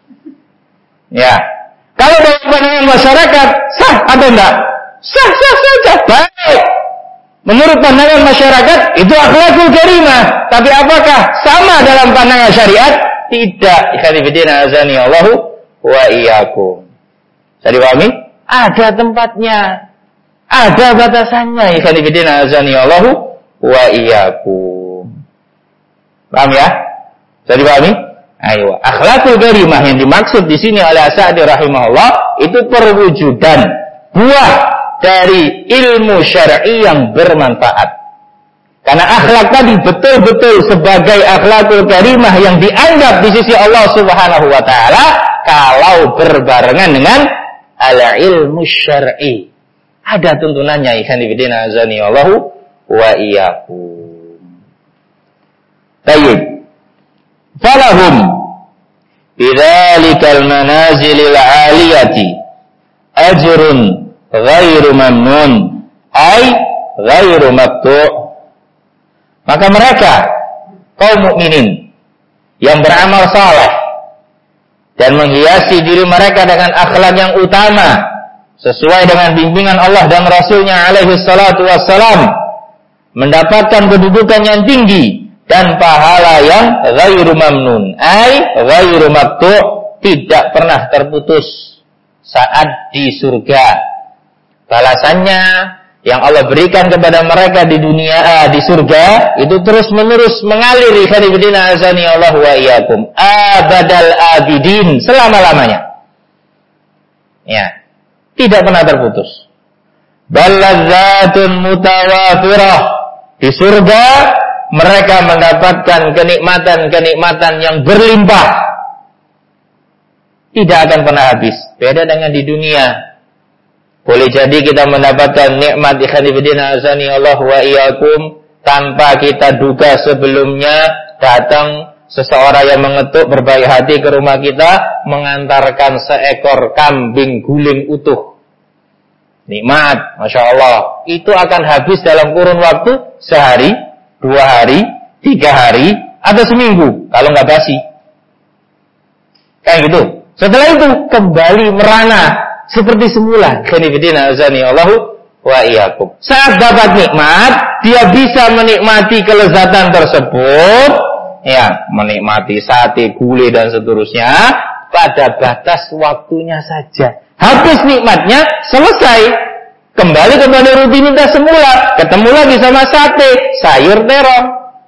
Ya, kalau dalam pandangan masyarakat sah atau enggak? Sah, sah saja, baik. Menurut pandangan masyarakat itu akhlakul karimah. Tapi apakah sama dalam pandangan syariat? Tidak. Ikhwanifidina azani Allahu wa iyyakum. Bisa dipahami? Ada tempatnya, ada batasannya. Ikhwanifidina azani Allahu wa iyyakum. Paham ya? Bisa dipahami? Ayo, akhlakul karimah yang dimaksud di sini oleh As-Sa'di rahimahullah itu perwujudan buah dari ilmu syar'i yang bermanfaat. Karena akhlak tadi betul-betul sebagai akhlakul karimah yang dianggap di sisi Allah Subhanahu wa taala kalau berbarengan dengan al-ilmu syar'i. Ada tuntunannya, ikhwan fillah azani Allahu wa iyyakum. Baik. Falahum bidzalikal manazilil 'aliyati ajrun ghairu mamnun ay ghairu maqtu'. Maka mereka kaum mukminin yang beramal saleh dan menghiasi diri mereka dengan akhlak yang utama sesuai dengan bimbingan Allah dan Rasulnya alaihi salatu wassalam mendapatkan kedudukan yang tinggi dan pahala yang ghairu mamnun, ai ghairu maqtu', tidak pernah terputus saat di surga. Balasannya yang Allah berikan kepada mereka di dunia, ah, di surga itu terus menerus mengalir. Ikhwanifidina azani Allah wa iyyakum, abadal abidin, selama-lamanya. Ya, tidak pernah terputus. Baladzatun mutawafirah, di surga mereka mendapatkan kenikmatan-kenikmatan yang berlimpah, tidak akan pernah habis. Beda dengan di dunia. Boleh jadi kita mendapatkan nikmat ikhwan fillah azani Allah wa iyyakum tanpa kita duga sebelumnya datang seseorang yang mengetuk berbaik hati ke rumah kita mengantarkan seekor kambing guling utuh. Nikmat, Masya Allah. Itu akan habis dalam kurun waktu sehari, dua hari, tiga hari, atau seminggu kalau nggak basi. Kayak gitu. Setelah itu kembali merana seperti semula. Khanifidina azani Allahu wa iyyakum. Saat dapat nikmat, dia bisa menikmati kelezatan tersebut, ya, menikmati sate, gulai dan seterusnya pada batas waktunya saja. Habis nikmatnya, selesai. Kembali kepada rutinitas semula. Ketemu lagi sama sate, sayur terong.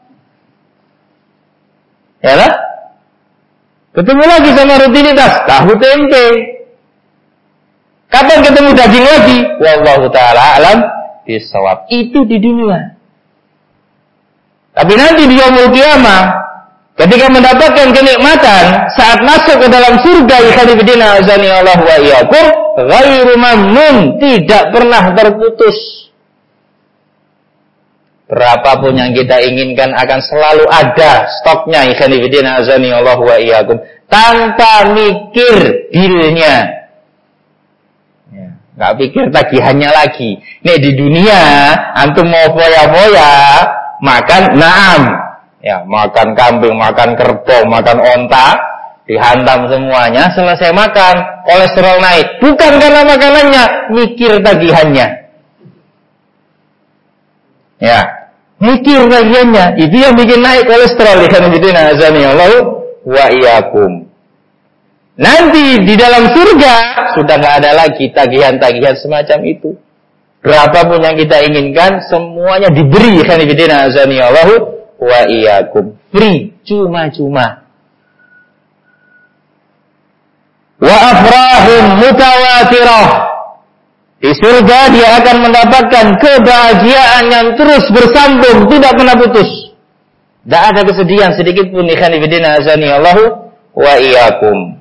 Ya lah? Ketemu lagi sama rutinitas, tahu tempe. Kapan ketemu daging lagi? Wallahu ta'ala alam bisawab. Itu di dunia. Tapi nanti di yaumul qiyamah, ketika mendapatkan kenikmatan saat masuk ke dalam surga, ikhwanifidina azani Allah wa iyyakum, ghairu mamnun, tidak pernah terputus. Berapapun yang kita inginkan akan selalu ada stoknya, ikhwanifidina azani Allah wa iyyakum, tanpa mikir dealnya. Ya, nggak pikir tagihannya lagi. Nih di dunia antum mau foya-foya makan naam. Ya, makan kambing, makan kerbau, makan onta, dihantam semuanya, selesai makan, kolesterol naik. Bukan karena makanannya, mikir tagihannya. Ya, mikir tagihannya, itu yang bikin naik kolesterol. Ikhwanifidina azani Allahu wa iyyakum. Nanti di dalam surga sudah nggak ada lagi tagihan-tagihan semacam itu. Berapapun yang kita inginkan, semuanya diberi. Ikhwanifidina azani Allahu wa iyyakum, free, cuma-cuma. Wa afrahum mutawatirah. Di surga dia akan mendapatkan kebahagiaan yang terus bersambung, tidak pernah putus. Tidak ada kesedihan sedikit pun. Ikhwanifidina azani Allahu wa iyyakum.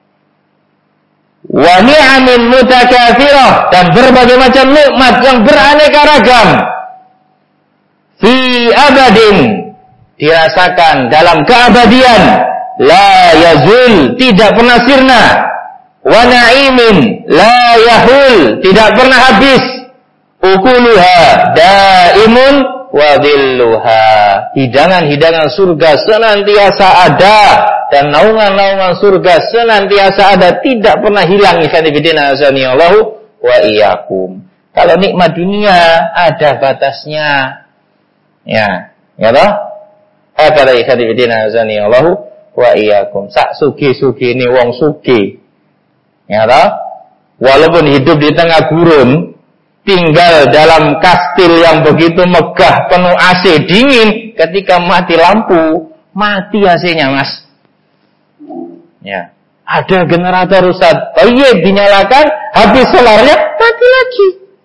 Wa ni'amin mutakatsirah, dan berbagai macam nikmat yang beraneka ragam. Fi abadin, dirasakan dalam keabadian, la yazul, tidak pernah sirna, wa na'imin la yahul, tidak pernah habis, ukuluha daimun wa dhilluha, hidangan-hidangan surga senantiasa ada dan naungan-naungan surga senantiasa ada, tidak pernah hilang. Ikhwanifidina azani Allahu wa iyyakum. Kalau nikmat dunia ada batasnya. Ya, ya toh? Hakala ikhwanifidina azani Allahu wa iyyakum. Sak sugi-sugi ini wong sugi. Ya toh? Walaupun hidup di tengah gurun, tinggal dalam kastil yang begitu megah, penuh A C, dingin, ketika mati lampu, mati A C-nya, Mas. Ya. Ada generator rusak, baik dinyalakan, habis solarnya, mati lagi.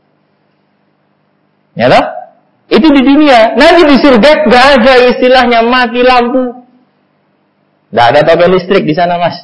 Ya toh? Itu di dunia. Nanti di surga nggak ada istilahnya mati lampu. Nggak ada token listrik di sana, Mas.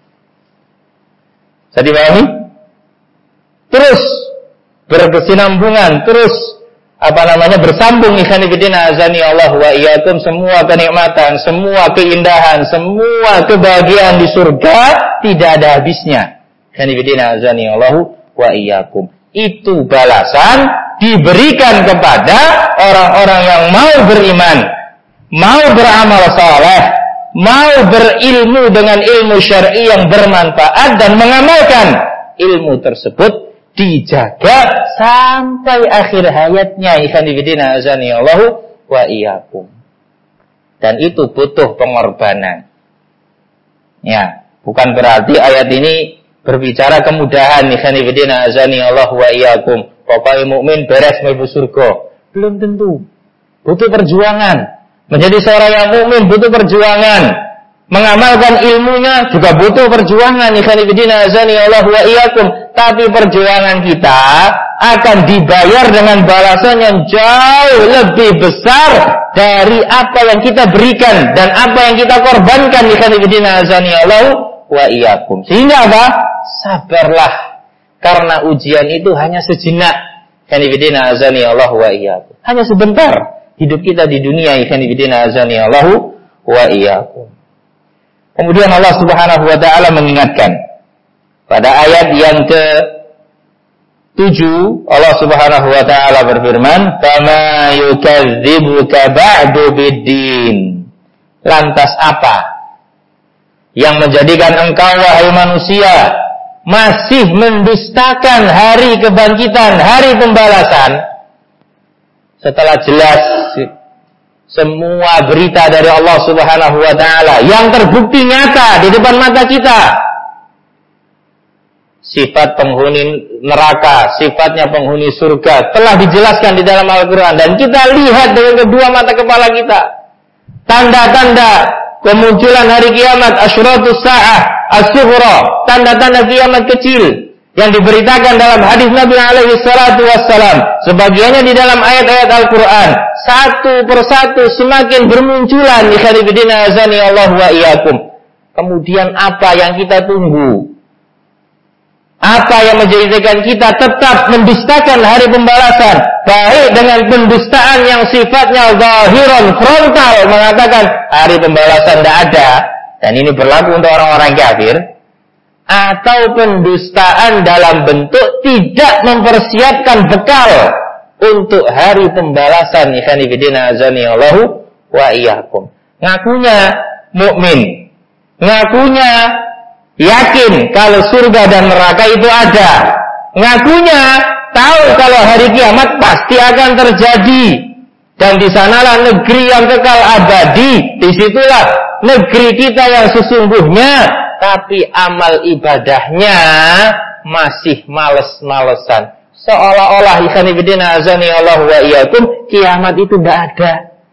Bisa dipahami? Terus berkesinambungan, terus apa namanya bersambung. Ikhwanifidina azani Allah wa iyyakum, semua kenikmatan, semua keindahan, semua kebahagiaan di surga tidak ada habisnya. Ikhwanifidina azani Allah wa iyyakum. Itu balasan diberikan kepada orang-orang yang mau beriman, mau beramal saleh, mau berilmu dengan ilmu syar'i yang bermanfaat dan mengamalkan ilmu tersebut, dijaga sampai akhir hayatnya. Ikhwanifidina azani Allahu wa iyyakum. Dan itu butuh pengorbanan. Ya, bukan berarti ayat ini berbicara kemudahan. Ikhwanifidina azani Allahu wa iyyakum. Pokoknya mukmin beres mlebu surga. Belum tentu. Butuh perjuangan. Menjadi seorang yang mukmin butuh perjuangan. Mengamalkan ilmunya juga butuh perjuangan. Ikhwanifidina azani Allah wa iyyakum. Tapi perjuangan kita akan dibayar dengan balasan yang jauh lebih besar dari apa yang kita berikan dan apa yang kita korbankan. Ikhwanifidina azani Allah wa iyyakum. Sehingga apa? Sabarlah. Karena ujian itu hanya sejenak. Ikhwanifidina azani Allah wa iyyakum. Hanya sebentar hidup kita di dunia. Ikhwanifidina azani Allah wa iyyakum. Kemudian Allah Subhanahu wa taala mengingatkan pada ayat yang ke tujuh, Allah Subhanahu wa taala berfirman, "Fama yukadzibuka ba'du biddin." Lantas apa yang menjadikan engkau wahai manusia masih mendustakan hari kebangkitan, hari pembalasan, setelah jelas semua berita dari Allah Subhanahu wa taala yang terbukti nyata di depan mata kita. Sifat penghuni neraka, sifatnya penghuni surga telah dijelaskan di dalam Al-Qur'an dan kita lihat dengan kedua mata kepala kita. Tanda-tanda kemunculan hari kiamat, asyratus sa'ah as-sughra, tanda-tanda kiamat kecil yang diberitakan dalam hadis Nabi alaihi salatu wassalam, sebagiannya di dalam ayat-ayat Al-Qur'an, satu persatu semakin bermunculan. Ikhwanifidina azani Allah wa iyyakum. Kemudian apa yang kita tunggu? Apa yang menjadikan kita tetap mendustakan hari pembalasan? Baik dengan pendustaan yang sifatnya zahiran, frontal, mengatakan hari pembalasan tidak ada, dan ini berlaku untuk orang-orang kafir, atau pendustaan dalam bentuk tidak mempersiapkan bekal untuk hari pembalasan. Ikhwanifidina azani Allahu wa iyyakum. Ngakunya mukmin, ngakunya yakin kalau surga dan neraka itu ada, ngakunya tahu kalau hari kiamat pasti akan terjadi, dan di sanalah negeri yang kekal abadi, disitulah negeri kita yang sesungguhnya. Tapi amal ibadahnya masih males-malesan. Seolah-olah ikhwanifidina azani Allah wa iyyakum, kiamat itu tidak ada.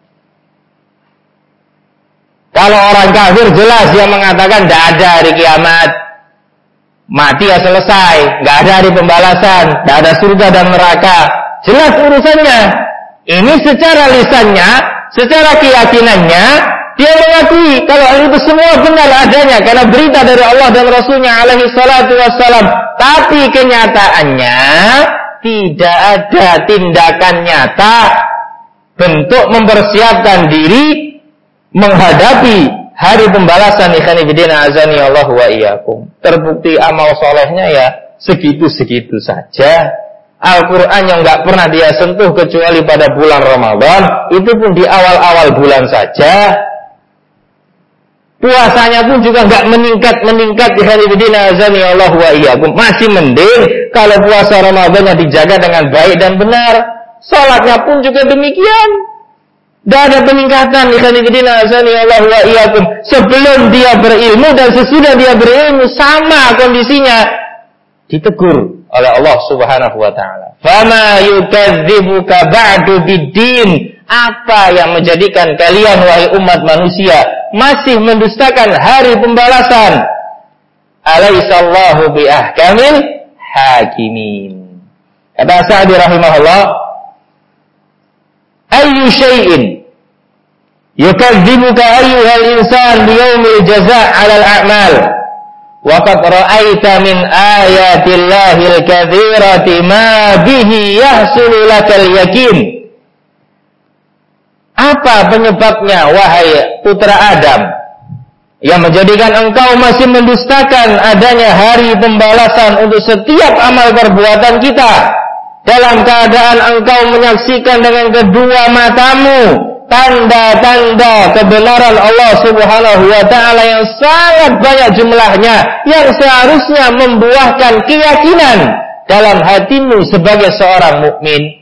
Kalau orang kafir jelas dia mengatakan tidak ada hari kiamat, mati ya selesai, nggak ada hari pembalasan, tidak ada surga dan neraka, jelas urusannya. Ini secara lisannya, secara keyakinannya dia mengakui kalau itu semua benar adanya karena berita dari Allah dan Rasulnya alaihi salatu wassalam. Tapi kenyataannya tidak ada tindakan nyata bentuk mempersiapkan diri menghadapi hari pembalasan. Ikhwanifidina azani Allah wa iyyakum. Terbukti amal solehnya ya segitu-segitu saja. Al-Quran yang gak pernah dia sentuh kecuali pada bulan Ramadan, itu pun di awal-awal bulan saja. Puasanya pun juga enggak meningkat-meningkat. Ikhwanifidina azani Allah wa iyyakum. Masih mending kalau puasa Ramadannya dijaga dengan baik dan benar. Salatnya pun juga demikian. Tidak ada peningkatan. Ikhwanifidina azani Allah wa iyyakum. Sebelum dia berilmu dan sesudah dia berilmu sama kondisinya. Ditegur oleh Allah Subhanahu wa taala. Fama yukadzibuka ba'du biddin. Apa yang menjadikan kalian wahai umat manusia masih mendustakan hari pembalasan? Alaihissallahu biahkamil hakimin. Kata Sa'di rahimahullah, ayyu syai'in yukadzibuka ayyuhal insan biyaumil jazaa' 'alal a'mal wa qad ra'aita min ayatillahil katsirati ma bihi yahsulu lakal yakin. Apa penyebabnya wahai putra Adam yang menjadikan engkau masih mendustakan adanya hari pembalasan untuk setiap amal perbuatan kita, dalam keadaan engkau menyaksikan dengan kedua matamu tanda-tanda kebenaran Allah Subhanahu wa taala yang sangat banyak jumlahnya, yang seharusnya membuahkan keyakinan dalam hatimu sebagai seorang mukmin.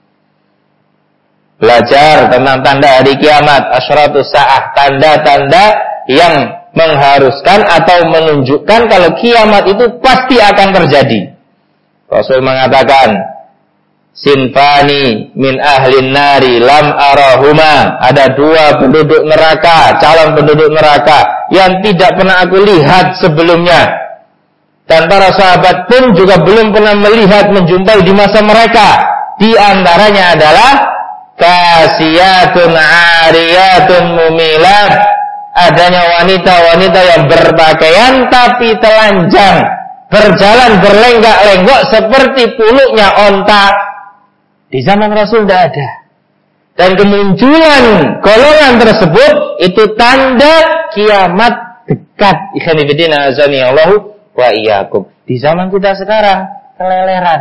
Belajar tentang tanda hari kiamat, asyratus sa'ah, tanda-tanda yang mengharuskan atau menunjukkan kalau kiamat itu pasti akan terjadi. Rasul mengatakan, sinfani min ahlin nari lam arahuma. Ada dua penduduk neraka, calon penduduk neraka yang tidak pernah aku lihat sebelumnya. Dan para sahabat pun juga belum pernah melihat, menjumpai di masa mereka. Di antaranya adalah kasiyatun ariyatun mumilat. Adanya wanita-wanita yang berpakaian tapi telanjang, berjalan berlenggak-lenggok seperti puluknya onta. Di zaman Rasul tidak ada. Dan kemunculan golongan tersebut itu tanda kiamat dekat. Ikhwan fillah azani Allahu wa iyyakum. Di zaman kita sekarang keleleran.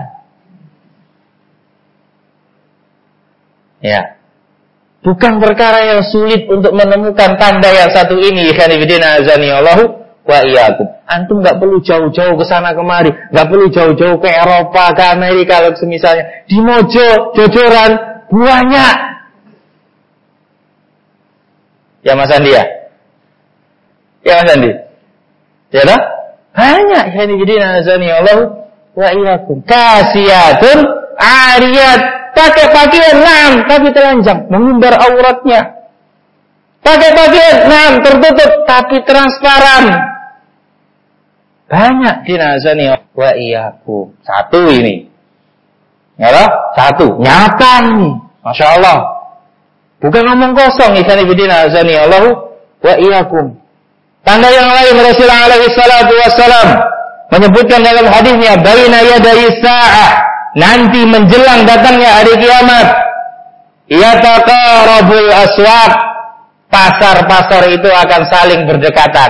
Ya. Bukan perkara yang sulit untuk menemukan tanda yang satu ini. Ikhwan fillah azani Allahu wa iyyakum. Antum enggak perlu jauh-jauh ke sana kemari, enggak perlu jauh-jauh ke Eropa, ke Amerika kalau semisalnya. Di Mojo, Jojoran banyak. Ya Mas Andi ya? Ya Mas Andi? Ya dah? Banyak. Ikhwan fillah azani Allahu wa iyyakum. Kasiyatun ariyat, pakai pakaian enam tapi telanjang, mengumbar auratnya. Pakai pakaian enam tertutup tapi transparan. Banyak dinazani wa iyyakum. Satu ini. Ya lah, satu. Nyata ini. Masya Allah. Bukan ngomong kosong. Ikhwan fillah azani Allahu wa iyyakum. Tanda yang lain Rasulullah alaihi salatu wassalam menyebutkan dalam hadisnya, baina yaday sa'ah, nanti menjelang datangnya hari kiamat, yataqarabul aswaq, pasar-pasar itu akan saling berdekatan.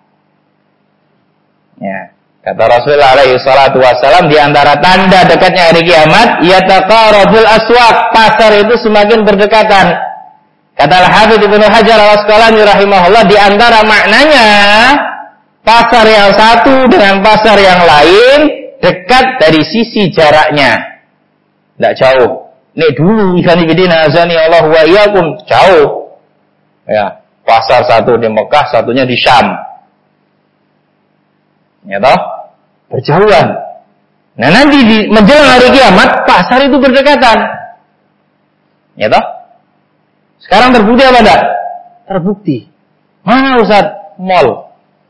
Ya, kata Rasulullah alaihi salatu wassalam, di antara tanda dekatnya hari kiamat, yataqarabul aswaq, pasar itu semakin berdekatan. Kata Al-Hafidz Ibnu Hajar Al-Asqalani rahimahullah, di antara maknanya pasar yang satu dengan pasar yang lain dekat dari sisi jaraknya, tidak jauh. Nek dulu ikhwan fillah azani Allah wa iyyakum, jauh. Ya, pasar satu di Mekah, satunya di Syam. Ya toh? Berjauhan. Nah, nanti di menjelang hari kiamat pasar itu berdekatan. Ya toh? Sekarang terbukti apa enggak? Terbukti. Mana Ustaz? Mall.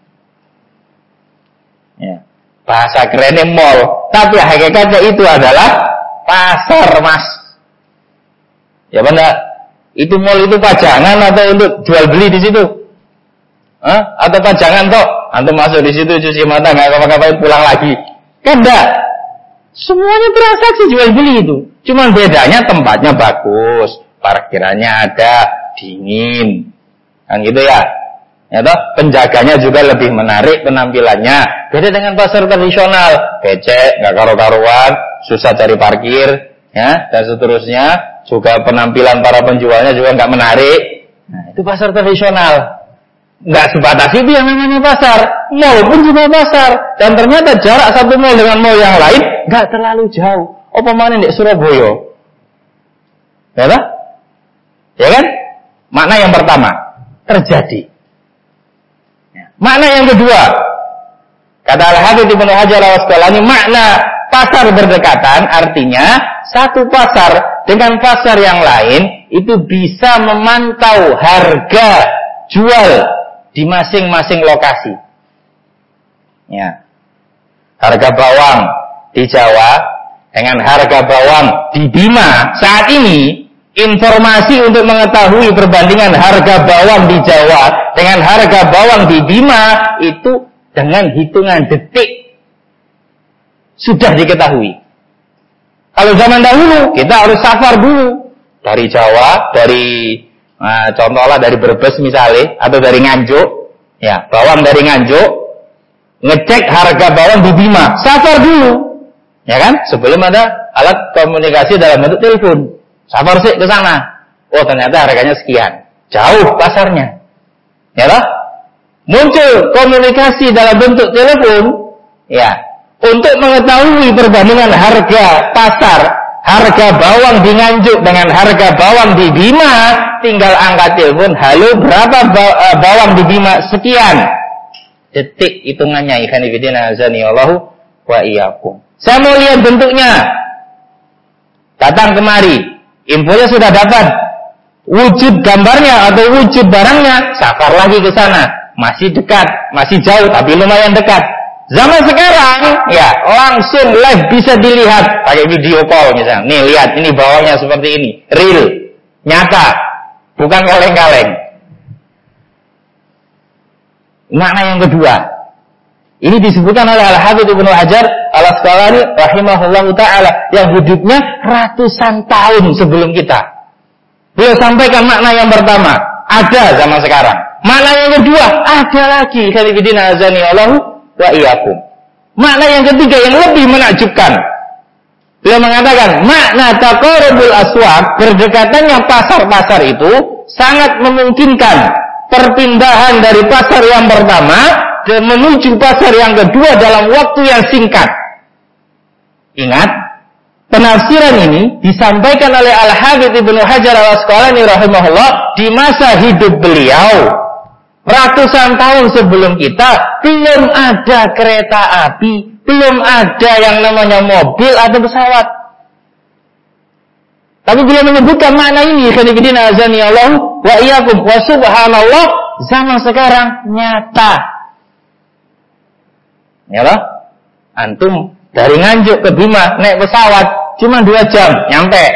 Ya. Bahasa kerennya mall, tapi hakikatnya itu adalah pasar, Mas. Ya benar. Itu mall itu pajangan atau untuk jual beli di situ? Hah? Atau pajangan toh? Antum masuk di situ cuci mata, enggak apa-apain pulang lagi. Kan enggak. Semuanya transaksi jual beli itu. Cuma bedanya tempatnya bagus, parkirannya ada, dingin. Kan gitu ya. Ya toh, penjaganya juga lebih menarik penampilannya. Beda dengan pasar tradisional, becek, enggak karu-karuan, susah cari parkir, ya, dan seterusnya. Juga penampilan para penjualnya juga enggak menarik. Nah, itu pasar tradisional. Enggak sebatas itu yang namanya pasar. Mall pun juga pasar. Dan ternyata jarak satu mall dengan mall yang lain enggak terlalu jauh. Apa mana di Surabaya? Ya toh? Ya kan? Makna yang pertama terjadi. Makna yang kedua, kata Al-Hafidz Ibnu Hajar Al-Asqalani, makna pasar berdekatan artinya satu pasar dengan pasar yang lain itu bisa memantau harga jual di masing-masing lokasi. Ya. Harga bawang di Jawa dengan harga bawang di Bima saat ini, informasi untuk mengetahui perbandingan harga bawang di Jawa dengan harga bawang di Bima itu dengan hitungan detik sudah diketahui. Kalau zaman dahulu kita harus safar dulu dari Jawa, dari nah, contohnya dari Brebes misalnya, atau dari Nganjuk, ya bawang dari Nganjuk, ngecek harga bawang di Bima, safar dulu, ya kan? Sebelum ada alat komunikasi dalam bentuk telepon. Safar sih ke sana. Oh ternyata harganya sekian. Jauh pasarnya. Ya lah. Muncul komunikasi dalam bentuk telepon. Ya. Untuk mengetahui perbandingan harga pasar, harga bawang di Nganjuk dengan harga bawang di Bima, tinggal angkat telepon. Halo, berapa bawang di Bima? Sekian. Detik hitungannya. Ikhwan fillah azani Allahu wa iyyakum. Saya mau lihat bentuknya. Datang kemari, infonya sudah dapat, wujud gambarnya atau wujud barangnya, safar lagi ke sana, masih dekat, masih jauh tapi lumayan dekat. Zaman sekarang, ya langsung live bisa dilihat pakai video call misalnya. Nih lihat, ini bawahnya seperti ini, real, nyata, bukan kaleng-kaleng. Makna yang kedua, ini disebutkan oleh Al-Hafidz Ibnu Hajar Al-Asqalani rahimahullahu taala yang hidupnya ratusan tahun sebelum kita. Beliau sampaikan makna yang pertama, ada zaman sekarang. Makna yang kedua, ada lagi. Khalifidina azani Allahu wa iyyakum. Makna yang ketiga yang lebih menakjubkan. Beliau mengatakan, makna taqarrubul aswaq, berdekatannya pasar-pasar itu sangat memungkinkan perpindahan dari pasar yang pertama dan menuju pasar yang kedua dalam waktu yang singkat. Ingat, penafsiran ini disampaikan oleh Al-Hafidz Ibnu Hajar Al-Asqalani rahimahullah di masa hidup beliau. Ratusan tahun sebelum kita, belum ada kereta api, belum ada yang namanya mobil atau pesawat. Tapi beliau menyebutkan makna ini, khonifidina azani Allah wa iyyakum, wa subhanallah, zaman sekarang nyata. Ya loh? Antum dari Nganjuk ke Bima naik pesawat cuma dua jam nyampe.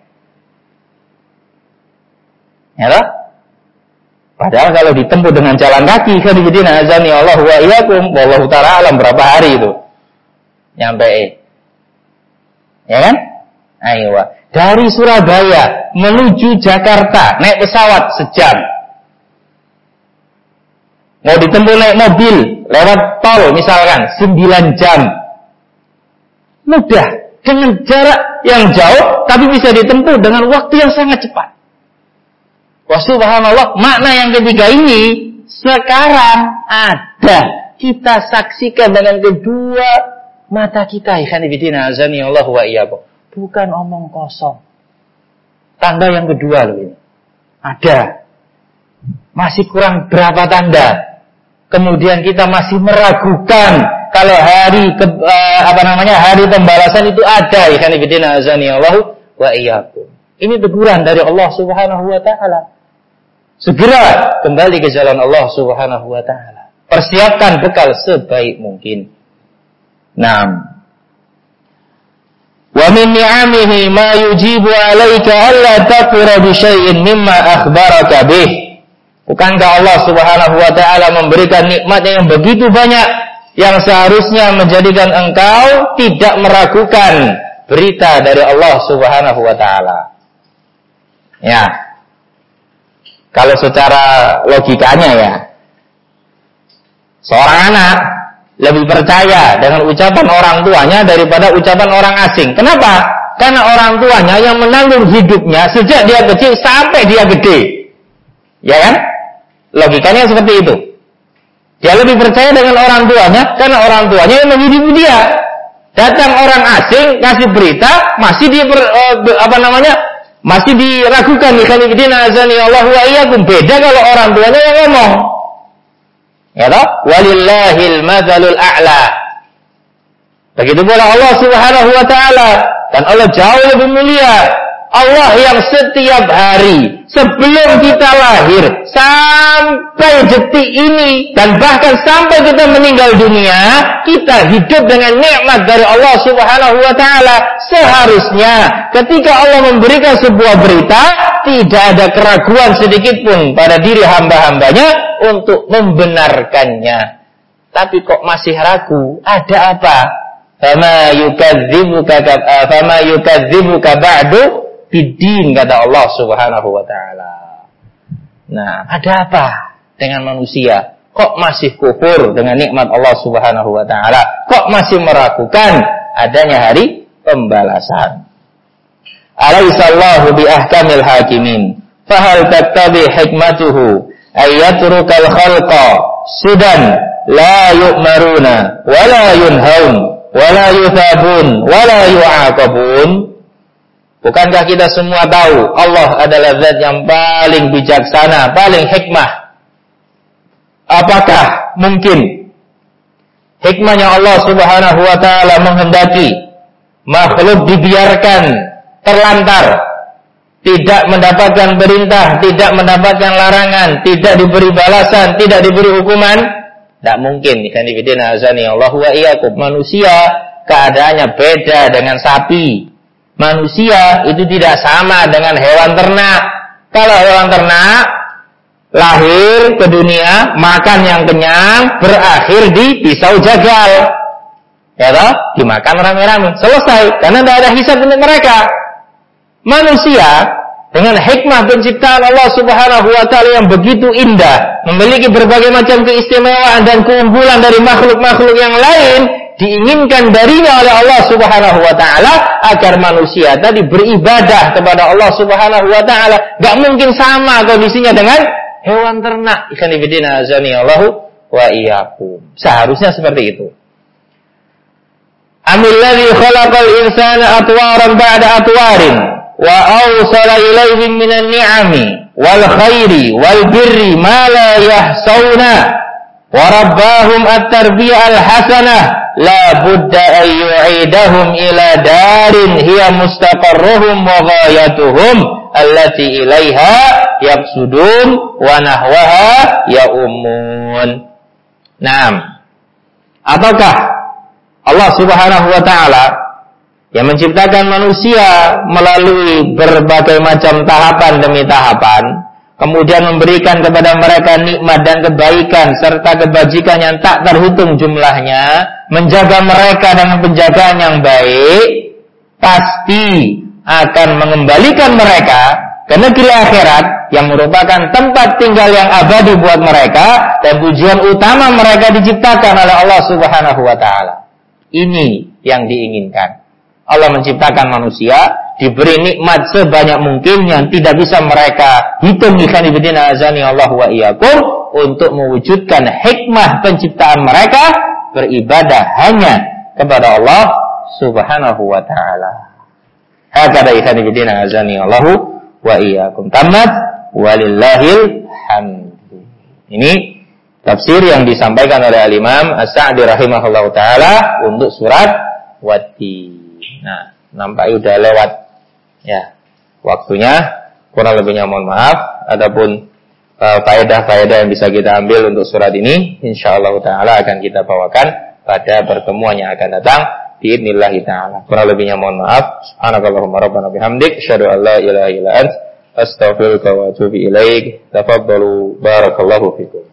Ya loh? Padahal kalau ditempuh dengan jalan kaki, khonifidina azani Allah wa iyyakum, wallahu ta'ala alam berapa hari itu nyampe. Ya kan? Ayo. Dari Surabaya menuju Jakarta naik pesawat sejam. Mau ditempuh naik mobil lewat tol misalkan sembilan jam. Mudah, dengan jarak yang jauh tapi bisa ditempuh dengan waktu yang sangat cepat. Wa subhanallah, makna yang ketiga ini sekarang ada, kita saksikan dengan kedua mata kita. Ikhwanifidina azani Allah wa iyyakum. Bukan omong kosong. Tanda yang kedua loh ini. Ada. Masih kurang berapa tanda. Kemudian kita masih meragukan kalau hari ke, uh, apa namanya hari pembalasan itu ada. Ikhwanifidina azani Allah wa iyyakum. Ini teguran dari Allah Subhanahu wa taala. Segera kembali ke jalan Allah Subhanahu wa taala. Persiapkan bekal sebaik mungkin. Naam. Wa min ni'amihi ma yujibu 'alaika alla takfura bi syai'in mimma akhbaraka bih. Bukankah Allah Subhanahu wa taala memberikan nikmat yang begitu banyak yang seharusnya menjadikan engkau tidak meragukan berita dari Allah Subhanahu wa taala. Ya. Kalau secara logikanya ya, seorang anak lebih percaya dengan ucapan orang tuanya daripada ucapan orang asing. Kenapa? Karena orang tuanya yang menanggung hidupnya sejak dia kecil sampai dia gede. Ya kan? Logikanya seperti itu. Dia lebih percaya dengan orang tuanya karena orang tuanya yang menghidupi dia. Datang orang asing kasih berita, masih dia ber, uh, apa namanya? Masih diragukan. Ikhwanifidina azani Allah wa iyyakum. Beda kalau orang tuanya yang ngomong. Ya toh? Walillahil madzalul a'la. Begitu pula Allah Subhanahu wa taala, dan Allah jauh lebih mulia. Allah yang setiap hari sebelum kita lahir sampai detik ini dan bahkan sampai kita meninggal dunia, kita hidup dengan nikmat dari Allah Subhanahu wa taala. Seharusnya ketika Allah memberikan sebuah berita, tidak ada keraguan sedikit pun pada diri hamba-hambanya untuk membenarkannya. Tapi kok masih ragu? Ada apa? Fama yukadzibuka fama yukadzibuka ba'du bidin, kata Allah Subhanahu wa taala. Nah, ada apa dengan manusia? Kok masih kufur dengan nikmat Allah Subhanahu wa taala? Kok masih meragukan adanya hari pembalasan? Alaihissallahu bi ahkamil hakimin. Fahal tattabi hikmatuhu ayatrukal khalqa sudan la yu'maruna wa la yunhaun wa la yuthabun wa la yu'aqabun. Bukankah kita semua tahu Allah adalah zat yang paling bijaksana, paling hikmah? Apakah mungkin hikmahnya Allah Subhanahu wa taala menghendaki makhluk dibiarkan terlantar, tidak mendapatkan perintah, tidak mendapatkan larangan, tidak diberi balasan, tidak diberi hukuman, tidak mungkin. Ikhwan fillah azani Allah wa iyyakum. Manusia keadaannya beda dengan sapi. Manusia itu tidak sama dengan hewan ternak. Kalau hewan ternak lahir ke dunia, makan yang kenyang, berakhir di pisau jagal, ya toh, dimakan rame-rame, selesai, karena tidak ada hisab untuk mereka. Manusia dengan hikmah penciptaan Allah Subhanahu wa taala yang begitu indah, memiliki berbagai macam keistimewaan dan keunggulan dari makhluk-makhluk yang lain, diinginkan darinya oleh Allah Subhanahu wa taala agar manusia tadi beribadah kepada Allah Subhanahu wa taala. Enggak mungkin sama kondisinya dengan hewan ternak. Ikhwan fillah azani Allah wa iyyakum. Seharusnya seperti itu. Amilladzi khalaqal insana atwaran ba'da atwarin wa awsala ilaihim minan ni'ami wal khairi wal birri ma la yahsauna wa rabbahum at-tarbiyah al-hasanah la budda an yu'idahum ila darin hiya mustaqarruhum wa ghayatuhum allati ilaiha yaqsudun wa nahwaha yaumun. Naam. Apakah Allah Subhanahu wa taala yang menciptakan manusia melalui berbagai macam tahapan demi tahapan, kemudian memberikan kepada mereka nikmat dan kebaikan serta kebajikan yang tak terhitung jumlahnya, menjaga mereka dengan penjagaan yang baik, pasti akan mengembalikan mereka ke negeri akhirat yang merupakan tempat tinggal yang abadi buat mereka dan tujuan utama mereka diciptakan oleh Allah Subhanahu wa taala. Ini yang diinginkan. Allah menciptakan manusia, diberi nikmat sebanyak mungkin yang tidak bisa mereka hitung. Ikhwan fillah azani Allah wa iyyakum, untuk mewujudkan hikmah penciptaan mereka beribadah hanya kepada Allah Subhanahu wa taala. Hakada ikhwan fillah azani Allah wa iyyakum. Tamat walillahil hamd. Ini tafsir yang disampaikan oleh Al-Imam As-Sa'di rahimahullahu taala untuk surat Wat-Tin. Nah, nampaknya udah lewat ya waktunya, kurang lebihnya mohon maaf. Adapun uh, faedah-faedah yang bisa kita ambil untuk surat ini, insyaallah taala akan kita bawakan pada pertemuan yang akan datang biidznillah taala. Kurang lebihnya mohon maaf. Subhanakallahumma rabbana bihamdik asyhadu an la ilaha illa anta astaghfiruka wa atubu ilaik. Tafaddalu barakallahu fikum.